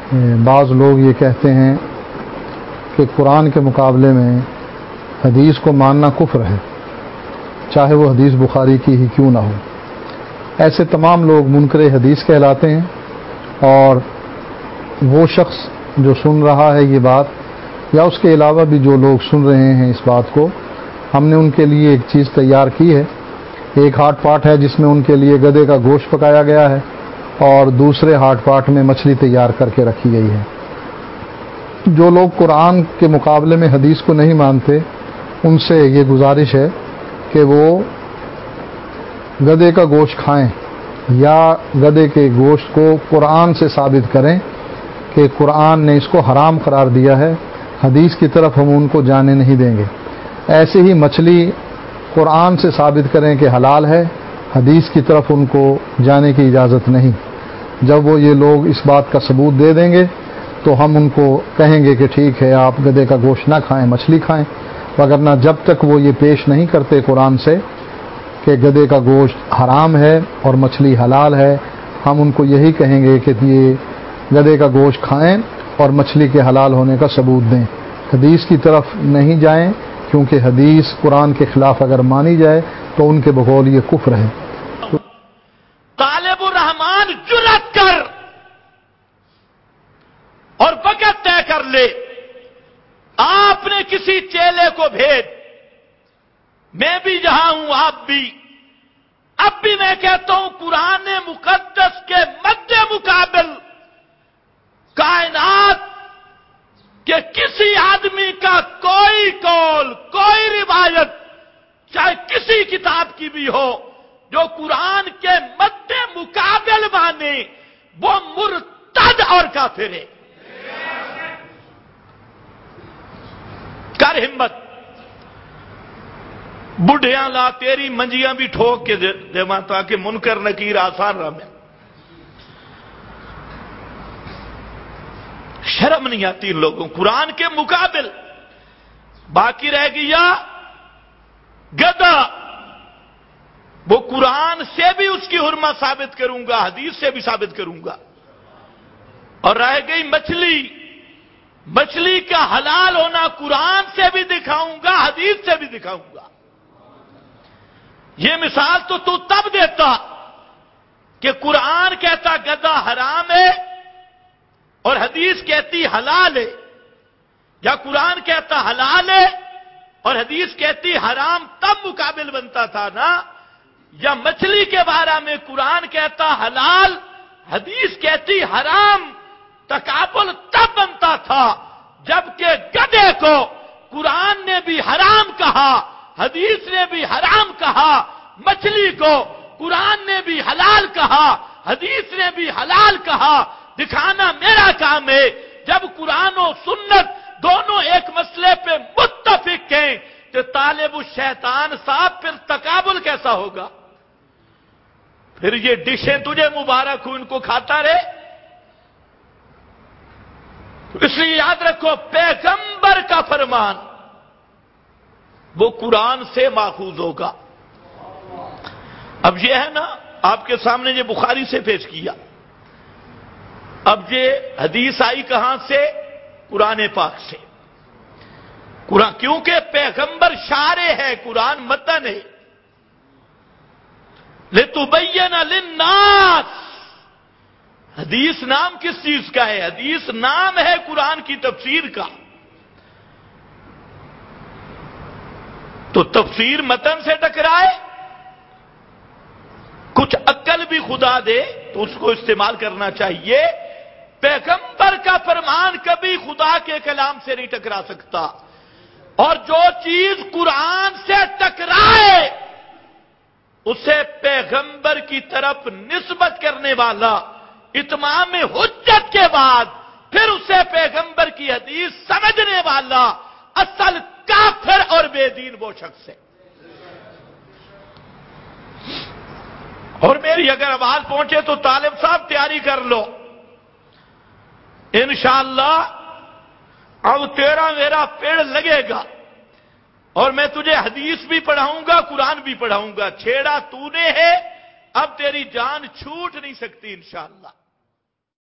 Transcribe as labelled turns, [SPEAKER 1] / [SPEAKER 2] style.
[SPEAKER 1] بعض لوگ یہ کہتے ہیں کہ قرآن کے مقابلے میں حدیث کو ماننا کفر ہے، چاہے وہ حدیث بخاری کی ہی کیوں نہ ہو۔ ایسے تمام لوگ منکر حدیث کہلاتے ہیں، اور وہ شخص جو سن رہا ہے یہ بات، یا اس کے علاوہ بھی جو لوگ سن رہے ہیں اس بات کو، ہم نے ان کے لیے ایک چیز تیار کی ہے۔ ایک ہاٹ پاٹ ہے جس میں ان کے لیے گدھے کا گوشت پکایا گیا ہے، اور دوسرے ہاٹ پاٹ میں مچھلی تیار کر کے رکھی گئی ہے۔ جو لوگ قرآن کے مقابلے میں حدیث کو نہیں مانتے، ان سے یہ گزارش ہے کہ وہ گدھے کا گوشت کھائیں، یا گدھے کے گوشت کو قرآن سے ثابت کریں کہ قرآن نے اس کو حرام قرار دیا ہے، حدیث کی طرف ہم ان کو جانے نہیں دیں گے۔ ایسے ہی مچھلی قرآن سے ثابت کریں کہ حلال ہے، حدیث کی طرف ان کو جانے کی اجازت نہیں۔ جب وہ یہ لوگ اس بات کا ثبوت دے دیں گے تو ہم ان کو کہیں گے کہ ٹھیک ہے، آپ گدھے کا گوشت نہ کھائیں، مچھلی کھائیں، وگرنہ جب تک وہ یہ پیش نہیں کرتے قرآن سے کہ گدھے کا گوشت حرام ہے اور مچھلی حلال ہے، ہم ان کو یہی کہیں گے کہ یہ گدھے کا گوشت کھائیں اور مچھلی کے حلال ہونے کا ثبوت دیں، حدیث کی طرف نہیں جائیں، کیونکہ حدیث قرآن کے خلاف اگر مانی جائے تو ان کے بقول یہ کفر ہے۔
[SPEAKER 2] طالب الرحمان جرأت کر اور وقت طے کر لے، آپ نے کسی چیلے کو بھیج، میں بھی جہاں ہوں آپ بھی، اب بھی میں کہتا ہوں قرآن مقدس کے مد مقابل کائنات کہ کسی آدمی کا کوئی قول، کوئی روایت، چاہے کسی کتاب کی بھی ہو، جو قرآن کے مد مقابل مانے، وہ مرتد اور کافر ہے۔ کر ہمت، بڈھیاں لا تیری منجیاں بھی ٹھوک کے دے تاکہ منکر نکیر آسان رہا میں۔ شرم نہیں آتی ان لوگوں، قرآن کے مقابل باقی رہ گیا گدھا، وہ قرآن سے بھی اس کی حرمت ثابت کروں گا، حدیث سے بھی ثابت کروں گا، اور رہ گئی مچھلی، مچھلی کا حلال ہونا قرآن سے بھی دکھاؤں گا، حدیث سے بھی دکھاؤں گا۔ یہ مثال تو تب دیتا کہ قرآن کہتا گدھا حرام ہے اور حدیث کہتی حلال ہے، یا قرآن کہتا حلال ہے اور حدیث کہتی حرام، تب مقابل بنتا تھا نا۔ یا مچھلی کے بارے میں قرآن کہتا حلال، حدیث کہتی حرام، تقابل تب بنتا تھا جبکہ گدھے کو قرآن نے بھی حرام کہا، حدیث نے بھی حرام کہا، مچھلی کو قرآن نے بھی حلال کہا، حدیث نے بھی حلال کہا۔ دکھانا میرا کام ہے۔ جب قرآن و سنت دونوں ایک مسئلے پہ متفق ہیں تو طالب الشیطان صاحب پھر تقابل کیسا ہوگا؟ پھر یہ ڈشیں تجھے مبارک ہو، ان کو کھاتا رہے۔ اس لیے یاد رکھو، پیغمبر کا فرمان وہ قرآن سے ماخوذ ہوگا۔ اب یہ ہے نا، آپ کے سامنے یہ بخاری سے پیش کیا، اب یہ حدیث آئی کہاں سے؟ قرآن پاک سے۔ قرآن کیونکہ پیغمبر شارع ہے، قرآن متن ہے۔ لِتُبَيَّنَ لِلنَّاسِ، حدیث نام کس چیز کا ہے؟ حدیث نام ہے قرآن کی تفسیر کا۔ تو تفسیر متن سے ٹکرائے، کچھ عقل بھی خدا دے تو اس کو استعمال کرنا چاہیے۔ پیغمبر کا فرمان کبھی خدا کے کلام سے نہیں ٹکرا سکتا، اور جو چیز قرآن سے ٹکرائے اسے پیغمبر کی طرف نسبت کرنے والا اتمام حجت کے بعد پھر اسے پیغمبر کی حدیث سمجھنے والا اصل کافر اور بے دین وہ شخص ہے۔ اور میری اگر آواز پہنچے تو طالب صاحب تیاری کر لو، انشاءاللہ اب تیرا میرا پیڑ لگے گا، اور میں تجھے حدیث بھی پڑھاؤں گا، قرآن بھی پڑھاؤں گا۔ چھیڑا تو نے ہے، اب تیری جان چھوٹ نہیں سکتی انشاءاللہ۔